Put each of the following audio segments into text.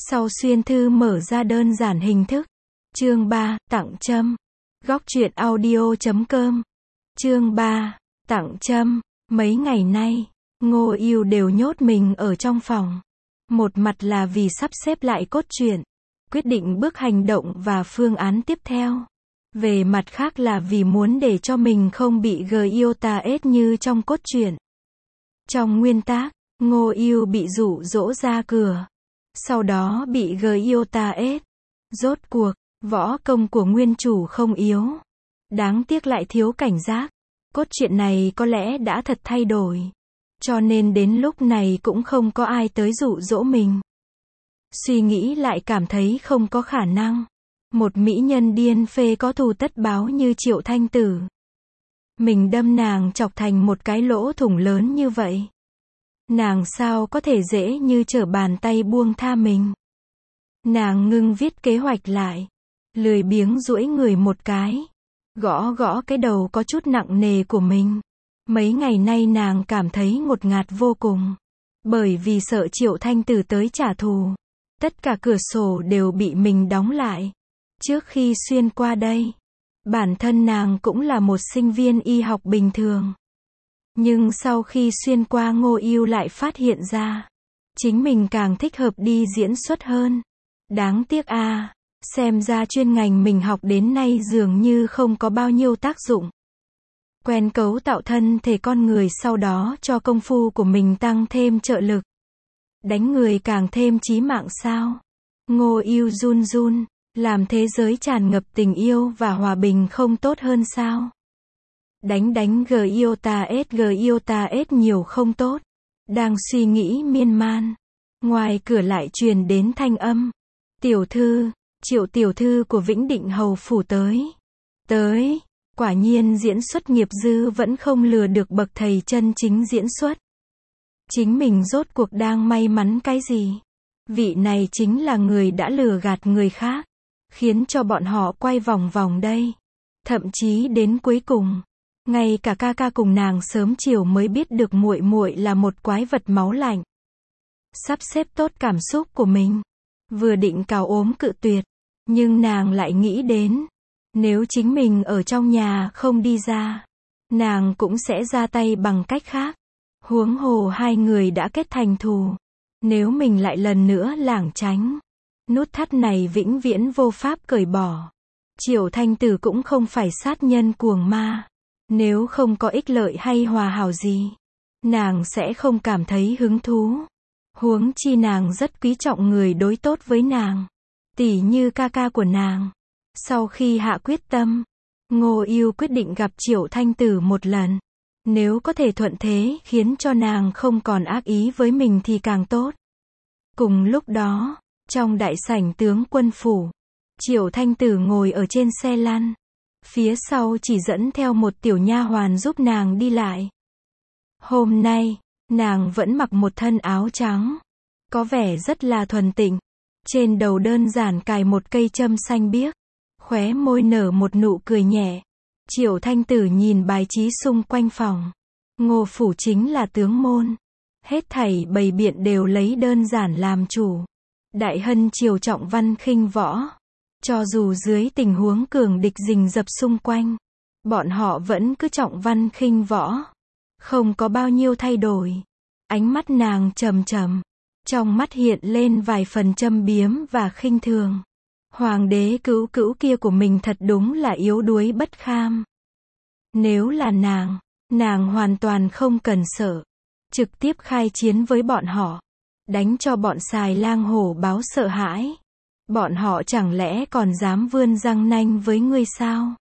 Sau xuyên thư mở ra đơn giản hình thức. Chương 3, tặng trâm. Góc truyện audio.com. Chương 3, tặng trâm. Mấy ngày nay, Ngô Yêu đều nhốt mình ở trong phòng. Một mặt là vì sắp xếp lại cốt truyện, quyết định bước hành động và phương án tiếp theo. Về mặt khác là vì muốn để cho mình không bị Gyota-S như trong cốt truyện. Trong nguyên tác, Ngô Yêu bị dụ dỗ ra cửa, sau đó bị Gyota-S. Rốt cuộc, võ công của nguyên chủ không yếu, đáng tiếc lại thiếu cảnh giác. Cốt truyện này có lẽ đã thật thay đổi, cho nên đến lúc này cũng không có ai tới dụ dỗ mình. Suy nghĩ lại cảm thấy không có khả năng. Một mỹ nhân điên phê có thù tất báo như Triệu Thanh Tử, mình đâm nàng chọc thành một cái lỗ thủng lớn như vậy, nàng sao có thể dễ như trở bàn tay buông tha mình. Nàng ngưng viết kế hoạch lại, lười biếng duỗi người một cái, gõ gõ cái đầu có chút nặng nề của mình. Mấy ngày nay nàng cảm thấy ngột ngạt vô cùng, bởi vì sợ Triệu Thanh Tử tới trả thù. Tất cả cửa sổ đều bị mình đóng lại. Trước khi xuyên qua đây, bản thân nàng cũng là một sinh viên y học bình thường. Nhưng sau khi xuyên qua, Ngô Yêu lại phát hiện ra, chính mình càng thích hợp đi diễn xuất hơn. Đáng tiếc a, xem ra chuyên ngành mình học đến nay dường như không có bao nhiêu tác dụng. Quen cấu tạo thân thể con người sau đó cho công phu của mình tăng thêm trợ lực. Đánh người càng thêm chí mạng sao? Ngô Yêu run run, làm thế giới tràn ngập tình yêu và hòa bình không tốt hơn sao? Đánh Gyota-S nhiều không tốt. Đang suy nghĩ miên man, ngoài cửa lại truyền đến thanh âm. Tiểu thư, Triệu tiểu thư của Vĩnh Định Hầu phủ tới. Quả nhiên diễn xuất nghiệp dư vẫn không lừa được bậc thầy chân chính diễn xuất. Chính mình rốt cuộc đang may mắn cái gì? Vị này chính là người đã lừa gạt người khác, khiến cho bọn họ quay vòng vòng đây. Thậm chí đến cuối cùng, ngay cả ca ca cùng nàng sớm chiều mới biết được muội muội là một quái vật máu lạnh. Sắp xếp tốt cảm xúc của mình, vừa định cào ốm cự tuyệt, nhưng nàng lại nghĩ đến, nếu chính mình ở trong nhà không đi ra, nàng cũng sẽ ra tay bằng cách khác. Huống hồ hai người đã kết thành thù, nếu mình lại lần nữa lảng tránh, nút thắt này vĩnh viễn vô pháp cởi bỏ. Triệu Thanh Tử cũng không phải sát nhân cuồng ma, nếu không có ích lợi hay hòa hảo gì, nàng sẽ không cảm thấy hứng thú. Huống chi nàng rất quý trọng người đối tốt với nàng, tỉ như ca ca của nàng. Sau khi hạ quyết tâm, Ngô Yêu quyết định gặp Triệu Thanh Tử một lần. Nếu có thể thuận thế khiến cho nàng không còn ác ý với mình thì càng tốt. Cùng lúc đó, trong đại sảnh tướng quân phủ, Triệu Thanh Tử ngồi ở trên xe lăn, phía sau chỉ dẫn theo một tiểu nha hoàn giúp nàng đi lại. Hôm nay, nàng vẫn mặc một thân áo trắng, có vẻ rất là thuần tịnh, trên đầu đơn giản cài một cây trâm xanh biếc, khóe môi nở một nụ cười nhẹ. Triệu Thanh Tử nhìn bài trí xung quanh phòng. Ngô phủ chính là tướng môn, hết thảy bày biện đều lấy đơn giản làm chủ. Đại hân triều trọng văn khinh võ, cho dù dưới tình huống cường địch rình rập xung quanh, bọn họ vẫn cứ trọng văn khinh võ, không có bao nhiêu thay đổi. Ánh mắt nàng trầm trầm, trong mắt hiện lên vài phần châm biếm và khinh thường. Hoàng đế cữu cữu kia của mình thật đúng là yếu đuối bất kham. Nếu là nàng hoàn toàn không cần sợ, trực tiếp khai chiến với bọn họ, đánh cho bọn xài lang hổ báo sợ hãi. Bọn họ chẳng lẽ còn dám vươn răng nanh với ngươi sao?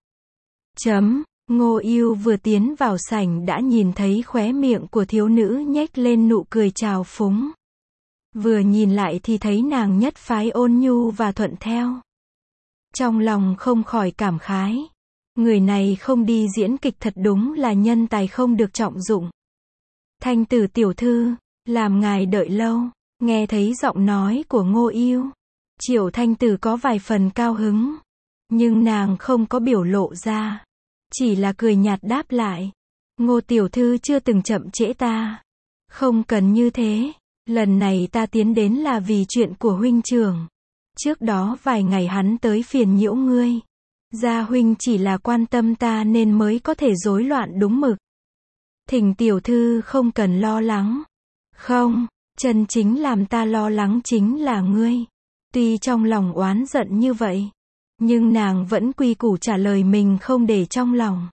Ngô Yêu vừa tiến vào sảnh đã nhìn thấy khóe miệng của thiếu nữ nhếch lên nụ cười trào phúng. Vừa nhìn lại thì thấy nàng nhất phái ôn nhu và thuận theo. Trong lòng không khỏi cảm khái. Người này không đi diễn kịch thật đúng là nhân tài không được trọng dụng. Thanh Tử tiểu thư, làm ngài đợi lâu. Nghe thấy giọng nói của Ngô Yêu, Triệu Thanh Tử có vài phần cao hứng, nhưng nàng không có biểu lộ ra, chỉ là cười nhạt đáp lại. Ngô tiểu thư chưa từng chậm trễ ta. Không cần như thế, lần này ta tiến đến là vì chuyện của huynh trưởng. Trước đó vài ngày hắn tới phiền nhiễu ngươi. Gia huynh chỉ là quan tâm ta nên mới có thể rối loạn đúng mực. Thỉnh tiểu thư không cần lo lắng. Không, chân chính làm ta lo lắng chính là ngươi. Tuy trong lòng oán giận như vậy, nhưng nàng vẫn quy củ trả lời mình không để trong lòng.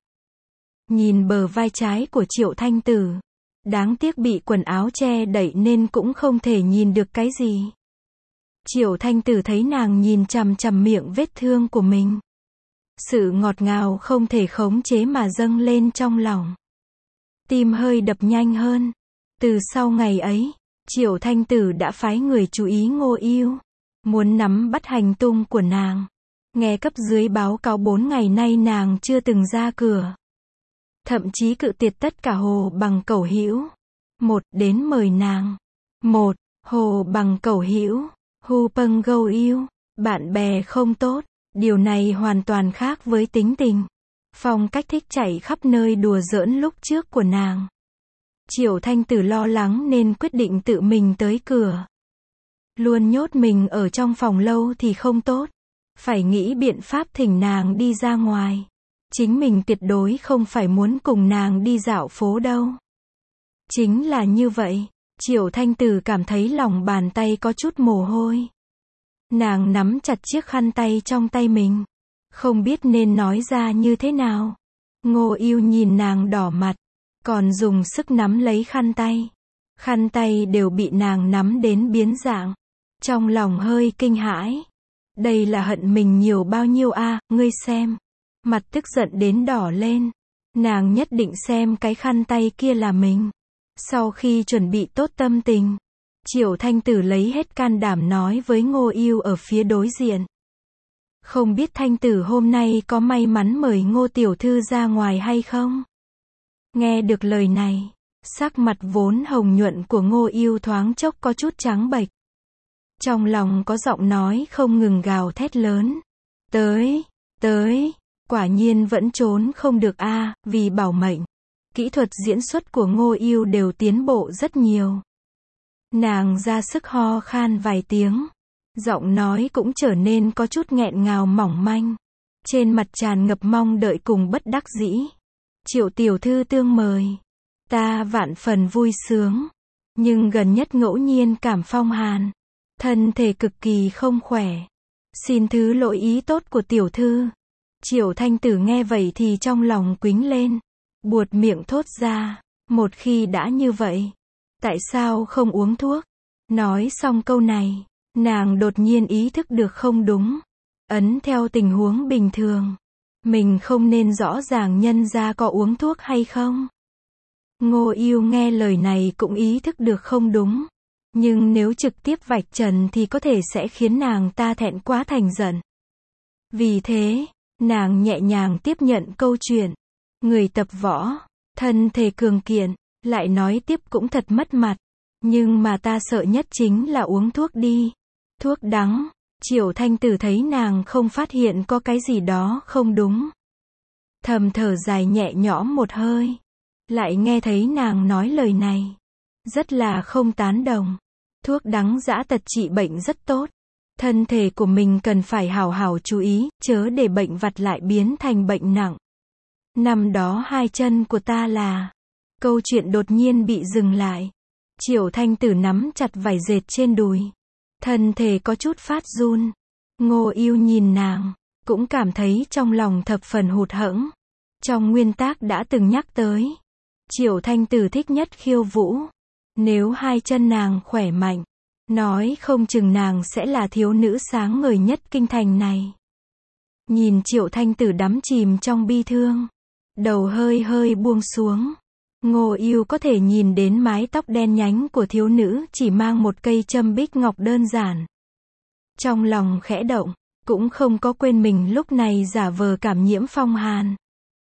Nhìn bờ vai trái của Triệu Thanh Tử, đáng tiếc bị quần áo che đậy nên cũng không thể nhìn được cái gì. Triệu Thanh Tử thấy nàng nhìn chằm chằm miệng vết thương của mình. Sự ngọt ngào không thể khống chế mà dâng lên trong lòng. Tim hơi đập nhanh hơn. Từ sau ngày ấy, Triệu Thanh Tử đã phái người chú ý Ngô Yêu, muốn nắm bắt hành tung của nàng. Nghe cấp dưới báo cáo 4 ngày nay nàng chưa từng ra cửa. Thậm chí cự tuyệt tất cả Hồ Bằng Cẩu Hữu. Một đến mời nàng. Một, Hồ Bằng Cẩu Hữu, Hu Pâng Gâu Yêu, bạn bè không tốt. Điều này hoàn toàn khác với tính tình, phong cách thích chạy khắp nơi đùa giỡn lúc trước của nàng. Triệu Thanh Tử lo lắng nên quyết định tự mình tới cửa. Luôn nhốt mình ở trong phòng lâu thì không tốt. Phải nghĩ biện pháp thỉnh nàng đi ra ngoài. Chính mình tuyệt đối không phải muốn cùng nàng đi dạo phố đâu. Chính là như vậy, Triệu Thanh Tử cảm thấy lòng bàn tay có chút mồ hôi. Nàng nắm chặt chiếc khăn tay trong tay mình. Không biết nên nói ra như thế nào. Ngô Yêu nhìn nàng đỏ mặt. Còn dùng sức nắm lấy khăn tay. Khăn tay đều bị nàng nắm đến biến dạng. Trong lòng hơi kinh hãi. Đây là hận mình nhiều bao nhiêu a, ngươi xem. Mặt tức giận đến đỏ lên. Nàng nhất định xem cái khăn tay kia là mình. Sau khi chuẩn bị tốt tâm tình, Triệu Thanh Tử lấy hết can đảm nói với Ngô Yêu ở phía đối diện. Không biết Thanh Tử hôm nay có may mắn mời Ngô tiểu thư ra ngoài hay không? Nghe được lời này, sắc mặt vốn hồng nhuận của Ngô Yêu thoáng chốc có chút trắng bệch. Trong lòng có giọng nói không ngừng gào thét lớn. Tới, quả nhiên vẫn trốn không được a, vì bảo mệnh. Kỹ thuật diễn xuất của Ngô Yêu đều tiến bộ rất nhiều. Nàng ra sức ho khan vài tiếng. Giọng nói cũng trở nên có chút nghẹn ngào mỏng manh. Trên mặt tràn ngập mong đợi cùng bất đắc dĩ. Triệu tiểu thư tương mời. Ta vạn phần vui sướng. Nhưng gần nhất ngẫu nhiên cảm phong hàn. Thân thể cực kỳ không khỏe. Xin thứ lỗi ý tốt của tiểu thư. Triệu Thanh Tử nghe vậy thì trong lòng quính lên. Buột miệng thốt ra. Một khi đã như vậy, tại sao không uống thuốc? Nói xong câu này, nàng đột nhiên ý thức được không đúng. Ấn theo tình huống bình thường, mình không nên rõ ràng nhân ra có uống thuốc hay không. Ngô Yêu nghe lời này cũng ý thức được không đúng. Nhưng nếu trực tiếp vạch trần thì có thể sẽ khiến nàng ta thẹn quá thành giận. Vì thế, nàng nhẹ nhàng tiếp nhận câu chuyện. Người tập võ, thân thể cường kiện, lại nói tiếp cũng thật mất mặt. Nhưng mà ta sợ nhất chính là uống thuốc đi. Thuốc đắng. Triệu Thanh Tử thấy nàng không phát hiện có cái gì đó không đúng. Thầm thở dài nhẹ nhõm một hơi. Lại nghe thấy nàng nói lời này. Rất là không tán đồng. Thuốc đắng dã tật trị bệnh rất tốt. Thân thể của mình cần phải hào hào chú ý, chớ để bệnh vặt lại biến thành bệnh nặng. Năm đó hai chân của ta là... Câu chuyện đột nhiên bị dừng lại. Triệu Thanh Tử nắm chặt vải dệt trên đùi. Thân thể có chút phát run. Ngô Yêu nhìn nàng, cũng cảm thấy trong lòng thập phần hụt hẫng. Trong nguyên tác đã từng nhắc tới. Triệu Thanh Tử thích nhất khiêu vũ. Nếu hai chân nàng khỏe mạnh, nói không chừng nàng sẽ là thiếu nữ sáng ngời nhất kinh thành này. Nhìn Triệu Thanh Tử đắm chìm trong bi thương. Đầu hơi hơi buông xuống. Ngô Yêu có thể nhìn đến mái tóc đen nhánh của thiếu nữ chỉ mang một cây châm bích ngọc đơn giản. Trong lòng khẽ động, cũng không có quên mình lúc này giả vờ cảm nhiễm phong hàn.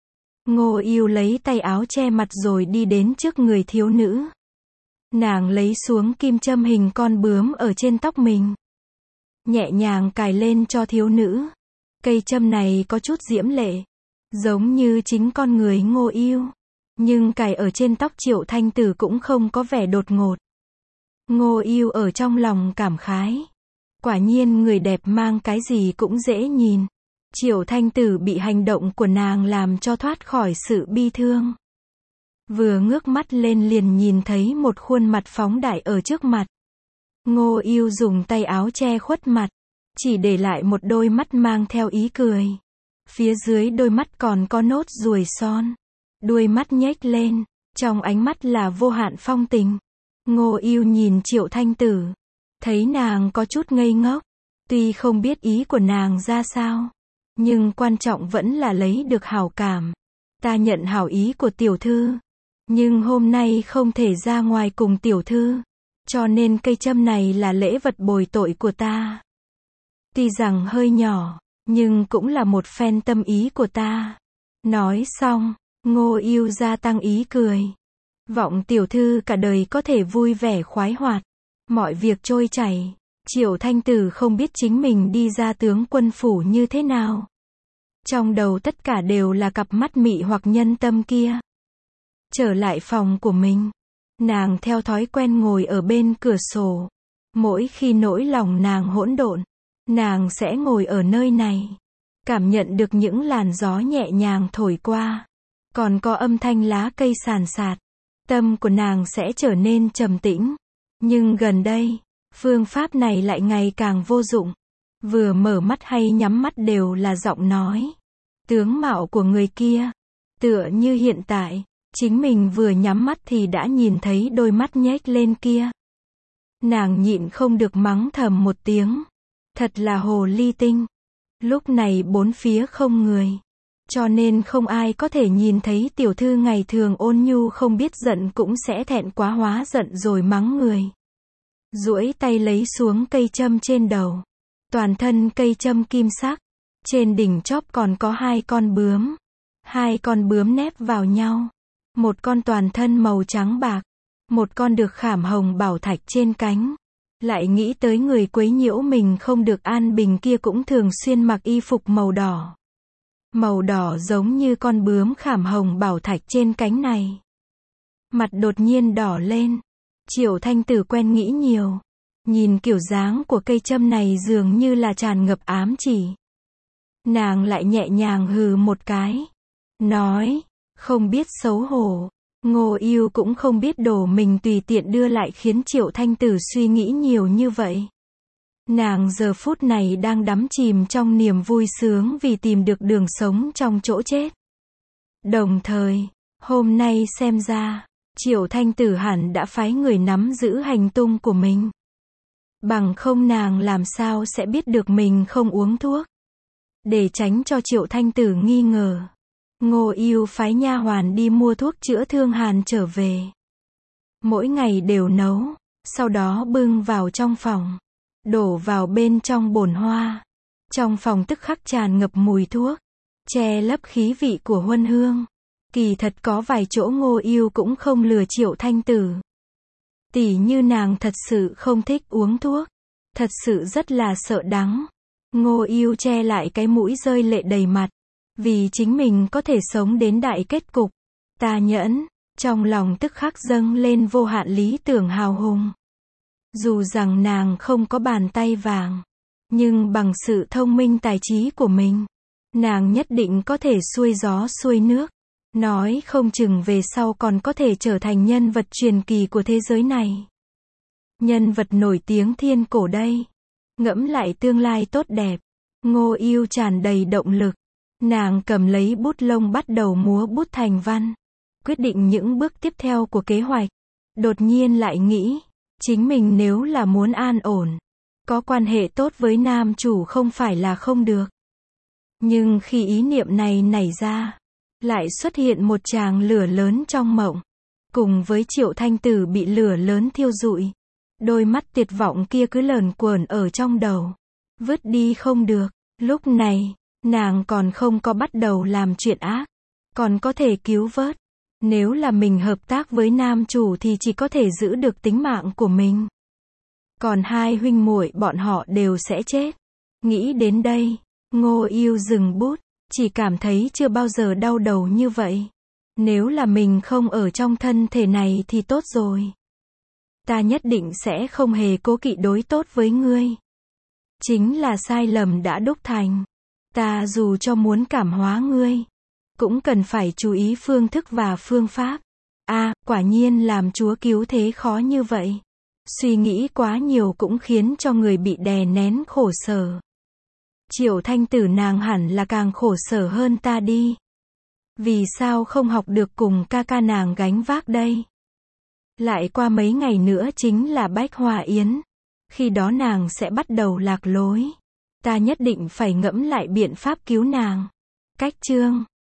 Ngô Yêu lấy tay áo che mặt rồi đi đến trước người thiếu nữ. Nàng lấy xuống kim châm hình con bướm ở trên tóc mình. Nhẹ nhàng cài lên cho thiếu nữ. Cây châm này có chút diễm lệ. Giống như chính con người Ngô Yêu. Nhưng cài ở trên tóc Triệu Thanh Tử cũng không có vẻ đột ngột. Ngô Yêu ở trong lòng cảm khái. Quả nhiên người đẹp mang cái gì cũng dễ nhìn. Triệu Thanh Tử bị hành động của nàng làm cho thoát khỏi sự bi thương. Vừa ngước mắt lên liền nhìn thấy một khuôn mặt phóng đại ở trước mặt. Ngô Yêu dùng tay áo che khuất mặt, chỉ để lại một đôi mắt mang theo ý cười. Phía dưới đôi mắt còn có nốt ruồi son. Đuôi mắt nhếch lên, trong ánh mắt là vô hạn phong tình. Ngô Yêu nhìn Triệu Thanh Tử, thấy nàng có chút ngây ngốc. Tuy không biết ý của nàng ra sao, nhưng quan trọng vẫn là lấy được hảo cảm. Ta nhận hảo ý của tiểu thư, nhưng hôm nay không thể ra ngoài cùng tiểu thư, cho nên cây châm này là lễ vật bồi tội của ta. Tuy rằng hơi nhỏ, nhưng cũng là một phen tâm ý của ta. Nói xong, Ngô Yêu gia tăng ý cười. Vọng tiểu thư cả đời có thể vui vẻ khoái hoạt, mọi việc trôi chảy. Triệu Thanh Tử không biết chính mình đi ra tướng quân phủ như thế nào. Trong đầu tất cả đều là cặp mắt mị hoặc nhân tâm kia. Trở lại phòng của mình, nàng theo thói quen ngồi ở bên cửa sổ. Mỗi khi nỗi lòng nàng hỗn độn, nàng sẽ ngồi ở nơi này, cảm nhận được những làn gió nhẹ nhàng thổi qua, còn có âm thanh lá cây sàn sạt. Tâm của nàng sẽ trở nên trầm tĩnh. Nhưng gần đây, phương pháp này lại ngày càng vô dụng. Vừa mở mắt hay nhắm mắt đều là giọng nói, tướng mạo của người kia. Tựa như hiện tại, chính mình vừa nhắm mắt thì đã nhìn thấy đôi mắt nhếch lên kia. Nàng nhịn không được mắng thầm một tiếng. Thật là hồ ly tinh. Lúc này bốn phía không người, cho nên không ai có thể nhìn thấy tiểu thư ngày thường ôn nhu không biết giận cũng sẽ thẹn quá hóa giận rồi mắng người. Duỗi tay lấy xuống cây châm trên đầu. Toàn thân cây châm kim sắc, trên đỉnh chóp còn có hai con bướm. Hai con bướm nép vào nhau. Một con toàn thân màu trắng bạc, một con được khảm hồng bảo thạch trên cánh. Lại nghĩ tới người quấy nhiễu mình không được an bình kia cũng thường xuyên mặc y phục màu đỏ. Màu đỏ giống như con bướm khảm hồng bảo thạch trên cánh này. Mặt đột nhiên đỏ lên. Triệu Thanh Tử quen nghĩ nhiều. Nhìn kiểu dáng của cây châm này dường như là tràn ngập ám chỉ. Nàng lại nhẹ nhàng hừ một cái. Nói, không biết xấu hổ. Ngô Yêu cũng không biết đồ mình tùy tiện đưa lại khiến Triệu Thanh Tử suy nghĩ nhiều như vậy. Nàng giờ phút này đang đắm chìm trong niềm vui sướng vì tìm được đường sống trong chỗ chết. Đồng thời, hôm nay xem ra, Triệu Thanh Tử hẳn đã phái người nắm giữ hành tung của mình. Bằng không nàng làm sao sẽ biết được mình không uống thuốc. Để tránh cho Triệu Thanh Tử nghi ngờ, Ngô Yêu phái nha hoàn đi mua thuốc chữa thương hàn trở về. Mỗi ngày đều nấu, sau đó bưng vào trong phòng, đổ vào bên trong bồn hoa. Trong phòng tức khắc tràn ngập mùi thuốc, che lấp khí vị của huân hương. Kỳ thật có vài chỗ Ngô Yêu cũng không lừa Triệu Thanh Tử. Tỉ như nàng thật sự không thích uống thuốc, thật sự rất là sợ đắng. Ngô Yêu che lại cái mũi rơi lệ đầy mặt, vì chính mình có thể sống đến đại kết cục. Ta nhẫn, trong lòng tức khắc dâng lên vô hạn lý tưởng hào hùng. Dù rằng nàng không có bàn tay vàng, nhưng bằng sự thông minh tài trí của mình, nàng nhất định có thể xuôi gió xuôi nước. Nói không chừng về sau còn có thể trở thành nhân vật truyền kỳ của thế giới này. Nhân vật nổi tiếng thiên cổ đây. Ngẫm lại tương lai tốt đẹp, Ngô Yêu tràn đầy động lực. Nàng cầm lấy bút lông bắt đầu múa bút thành văn, quyết định những bước tiếp theo của kế hoạch. Đột nhiên lại nghĩ, chính mình nếu là muốn an ổn, có quan hệ tốt với nam chủ không phải là không được. Nhưng khi ý niệm này nảy ra, lại xuất hiện một tràng lửa lớn trong mộng. Cùng với Triệu Thanh Tử bị lửa lớn thiêu rụi, đôi mắt tuyệt vọng kia cứ lởn quởn ở trong đầu, vứt đi không được. Lúc này, nàng còn không có bắt đầu làm chuyện ác, còn có thể cứu vớt. Nếu là mình hợp tác với nam chủ thì chỉ có thể giữ được tính mạng của mình. Còn hai huynh muội bọn họ đều sẽ chết. Nghĩ đến đây, Ngô Yêu dừng bút, chỉ cảm thấy chưa bao giờ đau đầu như vậy. Nếu là mình không ở trong thân thể này thì tốt rồi. Ta nhất định sẽ không hề cố kỵ đối tốt với ngươi. Chính là sai lầm đã đúc thành. Ta dù cho muốn cảm hóa ngươi, cũng cần phải chú ý phương thức và phương pháp. Quả nhiên làm Chúa cứu thế khó như vậy. Suy nghĩ quá nhiều cũng khiến cho người bị đè nén khổ sở. Triệu Thanh Tử nàng hẳn là càng khổ sở hơn ta đi. Vì sao không học được cùng ca ca nàng gánh vác đây? Lại qua mấy ngày nữa chính là Bách Hòa Yến. Khi đó nàng sẽ bắt đầu lạc lối. Ta nhất định phải ngẫm lại biện pháp cứu nàng. Cách chương